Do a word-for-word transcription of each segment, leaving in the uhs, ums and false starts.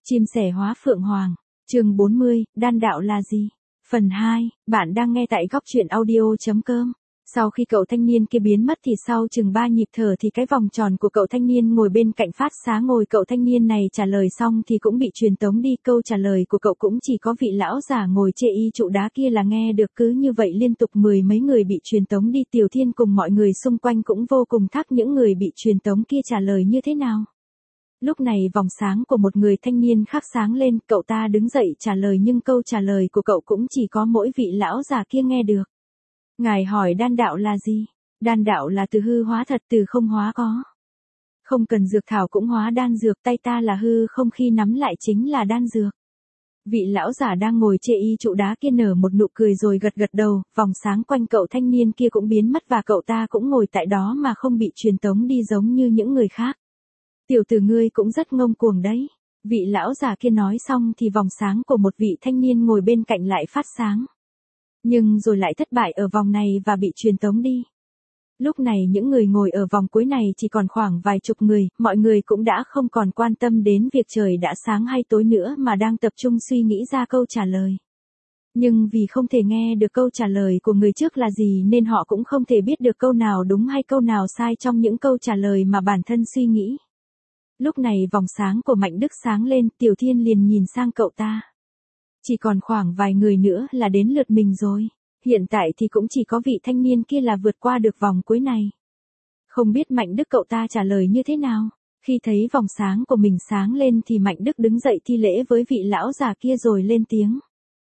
Chim sẻ hóa phượng hoàng, chương bốn mươi, đan đạo là gì? Phần hai, bạn đang nghe tại góc truyện audio chấm com. Sau khi cậu thanh niên kia biến mất thì sau chừng ba nhịp thở thì cái vòng tròn của cậu thanh niên ngồi bên cạnh phát sáng ngồi cậu thanh niên này trả lời xong thì cũng bị truyền tống đi. Câu trả lời của cậu cũng chỉ có vị lão giả ngồi chê y trụ đá kia là nghe được, cứ như vậy liên tục mười mấy người bị truyền tống đi. Tiểu Thiên cùng mọi người xung quanh cũng vô cùng thắc những người bị truyền tống kia trả lời như thế nào. Lúc này vòng sáng của một người thanh niên khác sáng lên, cậu ta đứng dậy trả lời nhưng câu trả lời của cậu cũng chỉ có mỗi vị lão già kia nghe được. Ngài hỏi đan đạo là gì? Đan đạo là từ hư hóa thật, từ không hóa có. Không cần dược thảo cũng hóa đan dược, tay ta là hư không khi nắm lại chính là đan dược. Vị lão giả đang ngồi chê y trụ đá kia nở một nụ cười rồi gật gật đầu, vòng sáng quanh cậu thanh niên kia cũng biến mất và cậu ta cũng ngồi tại đó mà không bị truyền tống đi giống như những người khác. Tiểu tử ngươi cũng rất ngông cuồng đấy. Vị lão già kia nói xong thì vòng sáng của một vị thanh niên ngồi bên cạnh lại phát sáng. Nhưng rồi lại thất bại ở vòng này và bị truyền tống đi. Lúc này những người ngồi ở vòng cuối này chỉ còn khoảng vài chục người, mọi người cũng đã không còn quan tâm đến việc trời đã sáng hay tối nữa mà đang tập trung suy nghĩ ra câu trả lời. Nhưng vì không thể nghe được câu trả lời của người trước là gì nên họ cũng không thể biết được câu nào đúng hay câu nào sai trong những câu trả lời mà bản thân suy nghĩ. Lúc này vòng sáng của Mạnh Đức sáng lên, Tiểu Thiên liền nhìn sang cậu ta. Chỉ còn khoảng vài người nữa là đến lượt mình rồi. Hiện tại thì cũng chỉ có vị thanh niên kia là vượt qua được vòng cuối này. Không biết Mạnh Đức cậu ta trả lời như thế nào. Khi thấy vòng sáng của mình sáng lên thì Mạnh Đức đứng dậy thi lễ với vị lão già kia rồi lên tiếng.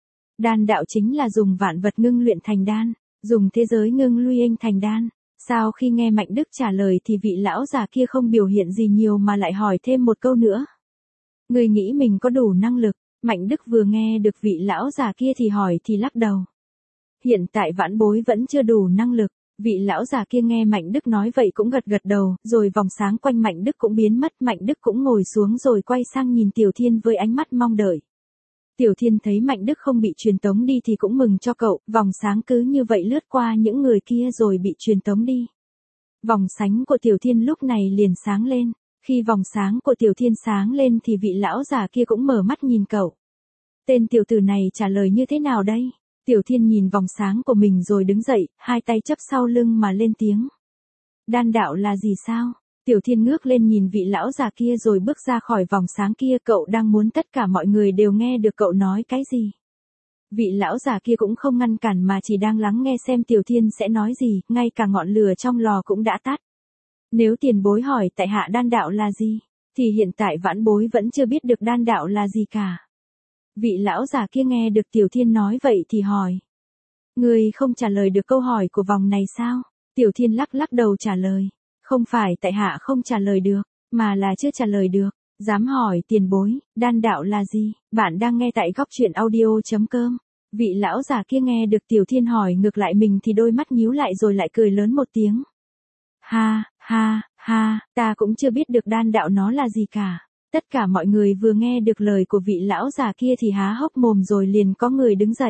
Đan đạo chính là dùng vạn vật ngưng luyện thành đan, dùng thế giới ngưng lui anh thành đan. Sau khi nghe Mạnh Đức trả lời thì vị lão già kia không biểu hiện gì nhiều mà lại hỏi thêm một câu nữa. Người nghĩ mình có đủ năng lực? Mạnh Đức vừa nghe được vị lão già kia thì hỏi thì lắc đầu. Hiện tại vãn bối vẫn chưa đủ năng lực. Vị lão già kia nghe Mạnh Đức nói vậy cũng gật gật đầu, rồi vòng sáng quanh Mạnh Đức cũng biến mất. Mạnh Đức cũng ngồi xuống rồi quay sang nhìn Tiểu Thiên với ánh mắt mong đợi. Tiểu Thiên thấy Mạnh Đức không bị truyền tống đi thì cũng mừng cho cậu, vòng sáng cứ như vậy lướt qua những người kia rồi bị truyền tống đi. Vòng sánh của Tiểu Thiên lúc này liền sáng lên, khi vòng sáng của Tiểu Thiên sáng lên thì vị lão già kia cũng mở mắt nhìn cậu. Tên tiểu tử này trả lời như thế nào đây? Tiểu Thiên nhìn vòng sáng của mình rồi đứng dậy, hai tay chấp sau lưng mà lên tiếng. Đan đạo là gì sao? Tiểu Thiên ngước lên nhìn vị lão già kia rồi bước ra khỏi vòng sáng kia, cậu đang muốn tất cả mọi người đều nghe được cậu nói cái gì. Vị lão già kia cũng không ngăn cản mà chỉ đang lắng nghe xem Tiểu Thiên sẽ nói gì, ngay cả ngọn lửa trong lò cũng đã tắt. Nếu tiền bối hỏi tại hạ đan đạo là gì, thì hiện tại vãn bối vẫn chưa biết được đan đạo là gì cả. Vị lão già kia nghe được Tiểu Thiên nói vậy thì hỏi. Người không trả lời được câu hỏi của vòng này sao? Tiểu Thiên lắc lắc đầu trả lời. Không phải tại hạ không trả lời được, mà là chưa trả lời được. Dám hỏi tiền bối, đan đạo là gì? Bạn đang nghe tại góc truyện audio chấm com. Vị lão già kia nghe được Tiểu Thiên hỏi ngược lại mình thì đôi mắt nhíu lại rồi lại cười lớn một tiếng. Ha, ha, ha, ta cũng chưa biết được đan đạo nó là gì cả. Tất cả mọi người vừa nghe được lời của vị lão già kia thì há hốc mồm rồi liền có người đứng dậy.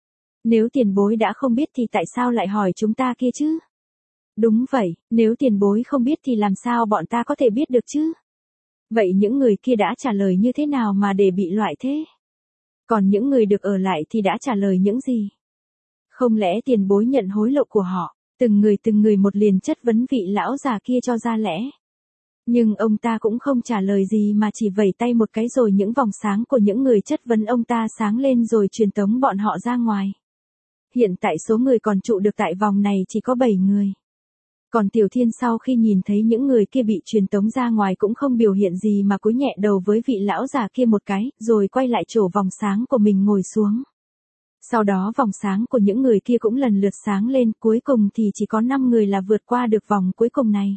Nếu tiền bối đã không biết thì tại sao lại hỏi chúng ta kia chứ? Đúng vậy, nếu tiền bối không biết thì làm sao bọn ta có thể biết được chứ? Vậy những người kia đã trả lời như thế nào mà để bị loại thế? Còn những người được ở lại thì đã trả lời những gì? Không lẽ tiền bối nhận hối lộ của họ? Từng người từng người một liền chất vấn vị lão già kia cho ra lẽ. Nhưng ông ta cũng không trả lời gì mà chỉ vẩy tay một cái rồi những vòng sáng của những người chất vấn ông ta sáng lên rồi truyền tống bọn họ ra ngoài. Hiện tại số người còn trụ được tại vòng này chỉ có bảy người. Còn Tiểu Thiên sau khi nhìn thấy những người kia bị truyền tống ra ngoài cũng không biểu hiện gì mà cúi nhẹ đầu với vị lão già kia một cái, rồi quay lại chỗ vòng sáng của mình ngồi xuống. Sau đó vòng sáng của những người kia cũng lần lượt sáng lên, cuối cùng thì chỉ có năm người là vượt qua được vòng cuối cùng này.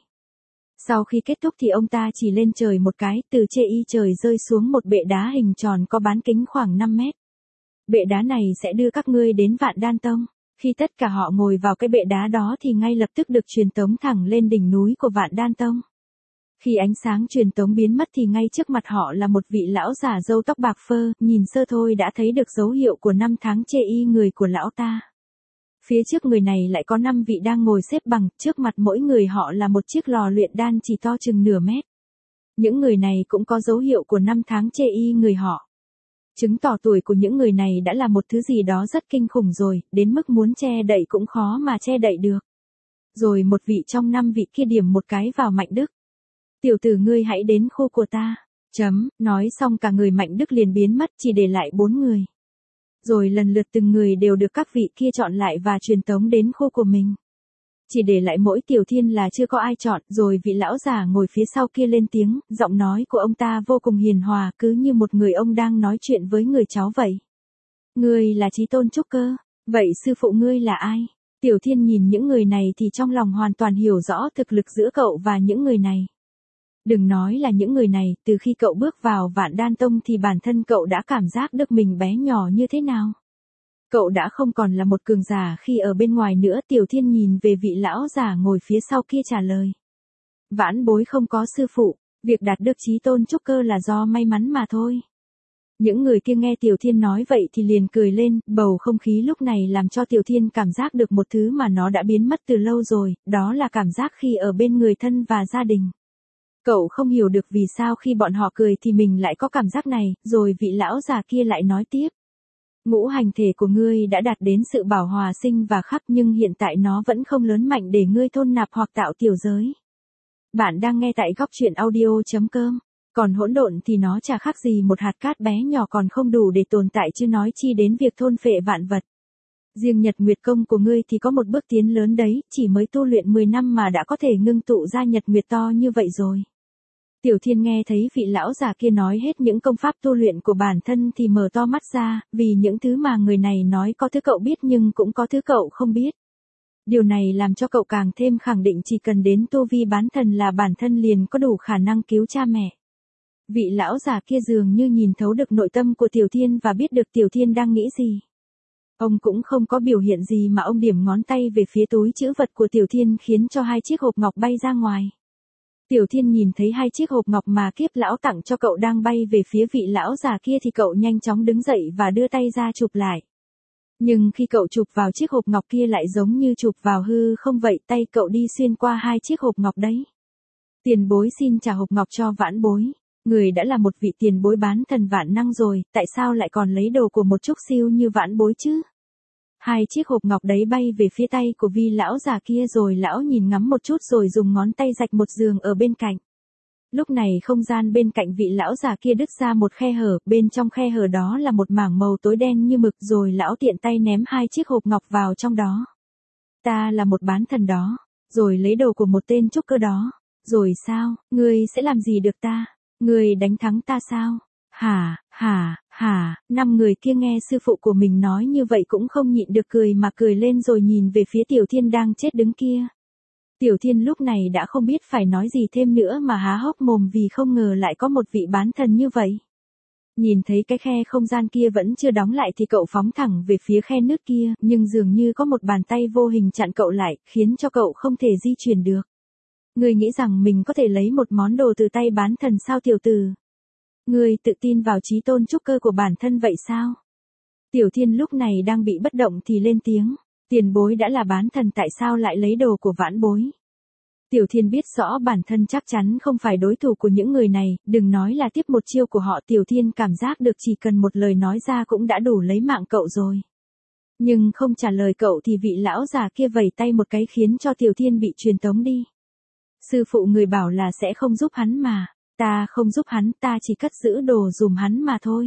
Sau khi kết thúc thì ông ta chỉ lên trời một cái, từ chê y trời rơi xuống một bệ đá hình tròn có bán kính khoảng năm mét. Bệ đá này sẽ đưa các ngươi đến Vạn Đan Tông. Khi tất cả họ ngồi vào cái bệ đá đó thì ngay lập tức được truyền tống thẳng lên đỉnh núi của Vạn Đan Tông. Khi ánh sáng truyền tống biến mất thì ngay trước mặt họ là một vị lão già râu tóc bạc phơ, nhìn sơ thôi đã thấy được dấu hiệu của năm tháng chê y người của lão ta. Phía trước người này lại có năm vị đang ngồi xếp bằng, trước mặt mỗi người họ là một chiếc lò luyện đan chỉ to chừng nửa mét. Những người này cũng có dấu hiệu của năm tháng chê y người họ. Chứng tỏ tuổi của những người này đã là một thứ gì đó rất kinh khủng rồi, đến mức muốn che đậy cũng khó mà che đậy được. Rồi một vị trong năm vị kia điểm một cái vào Mạnh Đức. Tiểu tử ngươi hãy đến khu của ta. Chấm, nói xong cả người Mạnh Đức liền biến mất, chỉ để lại bốn người. Rồi lần lượt từng người đều được các vị kia chọn lại và truyền tống đến khu của mình. Chỉ để lại mỗi Tiểu Thiên là chưa có ai chọn, rồi vị lão già ngồi phía sau kia lên tiếng, giọng nói của ông ta vô cùng hiền hòa, cứ như một người ông đang nói chuyện với người cháu vậy. Ngươi là Chí Tôn Trúc Cơ, vậy sư phụ ngươi là ai? Tiểu Thiên nhìn những người này thì trong lòng hoàn toàn hiểu rõ thực lực giữa cậu và những người này. Đừng nói là những người này, từ khi cậu bước vào Vạn Đan Tông thì bản thân cậu đã cảm giác được mình bé nhỏ như thế nào. Cậu đã không còn là một cường giả khi ở bên ngoài nữa. Tiểu Thiên nhìn về vị lão già ngồi phía sau kia trả lời. Vãn bối không có sư phụ, việc đạt được Chí Tôn Trúc Cơ là do may mắn mà thôi. Những người kia nghe Tiểu Thiên nói vậy thì liền cười lên, bầu không khí lúc này làm cho Tiểu Thiên cảm giác được một thứ mà nó đã biến mất từ lâu rồi, đó là cảm giác khi ở bên người thân và gia đình. Cậu không hiểu được vì sao khi bọn họ cười thì mình lại có cảm giác này, rồi vị lão già kia lại nói tiếp. Ngũ hành thể của ngươi đã đạt đến sự bảo hòa sinh và khắc nhưng hiện tại nó vẫn không lớn mạnh để ngươi thôn nạp hoặc tạo tiểu giới. Bạn đang nghe tại góc truyện audio chấm com. Còn hỗn độn thì nó chả khác gì một hạt cát bé nhỏ còn không đủ để tồn tại chứ nói chi đến việc thôn phệ vạn vật. Riêng Nhật Nguyệt Công của ngươi thì có một bước tiến lớn đấy, chỉ mới tu luyện mười năm mà đã có thể ngưng tụ ra Nhật Nguyệt to như vậy rồi. Tiểu Thiên nghe thấy vị lão già kia nói hết những công pháp tu luyện của bản thân thì mở to mắt ra, vì những thứ mà người này nói có thứ cậu biết nhưng cũng có thứ cậu không biết. Điều này làm cho cậu càng thêm khẳng định chỉ cần đến tu vi bán thần là bản thân liền có đủ khả năng cứu cha mẹ. Vị lão già kia dường như nhìn thấu được nội tâm của Tiểu Thiên và biết được Tiểu Thiên đang nghĩ gì. Ông cũng không có biểu hiện gì mà ông điểm ngón tay về phía túi trữ vật của Tiểu Thiên khiến cho hai chiếc hộp ngọc bay ra ngoài. Tiểu Thiên nhìn thấy hai chiếc hộp ngọc mà Kiếp lão tặng cho cậu đang bay về phía vị lão già kia thì cậu nhanh chóng đứng dậy và đưa tay ra chụp lại. Nhưng khi cậu chụp vào chiếc hộp ngọc kia lại giống như chụp vào hư không vậy, tay cậu đi xuyên qua hai chiếc hộp ngọc đấy. Tiền bối xin trả hộp ngọc cho vãn bối. Người đã là một vị tiền bối bán thần vạn năng rồi, tại sao lại còn lấy đồ của một trúc siêu như vãn bối chứ? Hai chiếc hộp ngọc đấy bay về phía tay của vi lão già kia rồi lão nhìn ngắm một chút rồi dùng ngón tay rạch một giường ở bên cạnh. Lúc này không gian bên cạnh vị lão già kia đứt ra một khe hở, bên trong khe hở đó là một mảng màu tối đen như mực rồi lão tiện tay ném hai chiếc hộp ngọc vào trong đó. Ta là một bán thần đó, rồi lấy đồ của một tên trúc cơ đó, rồi sao, ngươi sẽ làm gì được ta? Ngươi đánh thắng ta sao? Hả, hả, hả, năm người kia nghe sư phụ của mình nói như vậy cũng không nhịn được cười mà cười lên rồi nhìn về phía Tiểu Thiên đang chết đứng kia. Tiểu Thiên lúc này đã không biết phải nói gì thêm nữa mà há hốc mồm vì không ngờ lại có một vị bán thần như vậy. Nhìn thấy cái khe không gian kia vẫn chưa đóng lại thì cậu phóng thẳng về phía khe nước kia, nhưng dường như có một bàn tay vô hình chặn cậu lại, khiến cho cậu không thể di chuyển được. Ngươi nghĩ rằng mình có thể lấy một món đồ từ tay bán thần sao tiểu tử? Ngươi tự tin vào Chí Tôn Trúc Cơ của bản thân vậy sao? Tiểu Thiên lúc này đang bị bất động thì lên tiếng. Tiền bối đã là bán thần tại sao lại lấy đồ của vãn bối? Tiểu Thiên biết rõ bản thân chắc chắn không phải đối thủ của những người này, đừng nói là tiếp một chiêu của họ. Tiểu Thiên cảm giác được chỉ cần một lời nói ra cũng đã đủ lấy mạng cậu rồi. Nhưng không trả lời cậu thì vị lão già kia vẩy tay một cái khiến cho Tiểu Thiên bị truyền tống đi. Sư phụ người bảo là sẽ không giúp hắn mà. Ta không giúp hắn, ta chỉ cất giữ đồ dùm hắn mà thôi.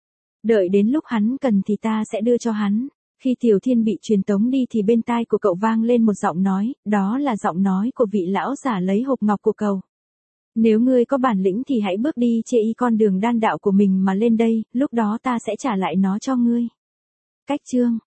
Đợi đến lúc hắn cần thì ta sẽ đưa cho hắn. Khi Tiểu Thiên bị truyền tống đi thì bên tai của cậu vang lên một giọng nói, đó là giọng nói của vị lão giả lấy hộp ngọc của cậu. Nếu ngươi có bản lĩnh thì hãy bước đi chê y con đường đan đạo của mình mà lên đây, lúc đó ta sẽ trả lại nó cho ngươi. Cách chương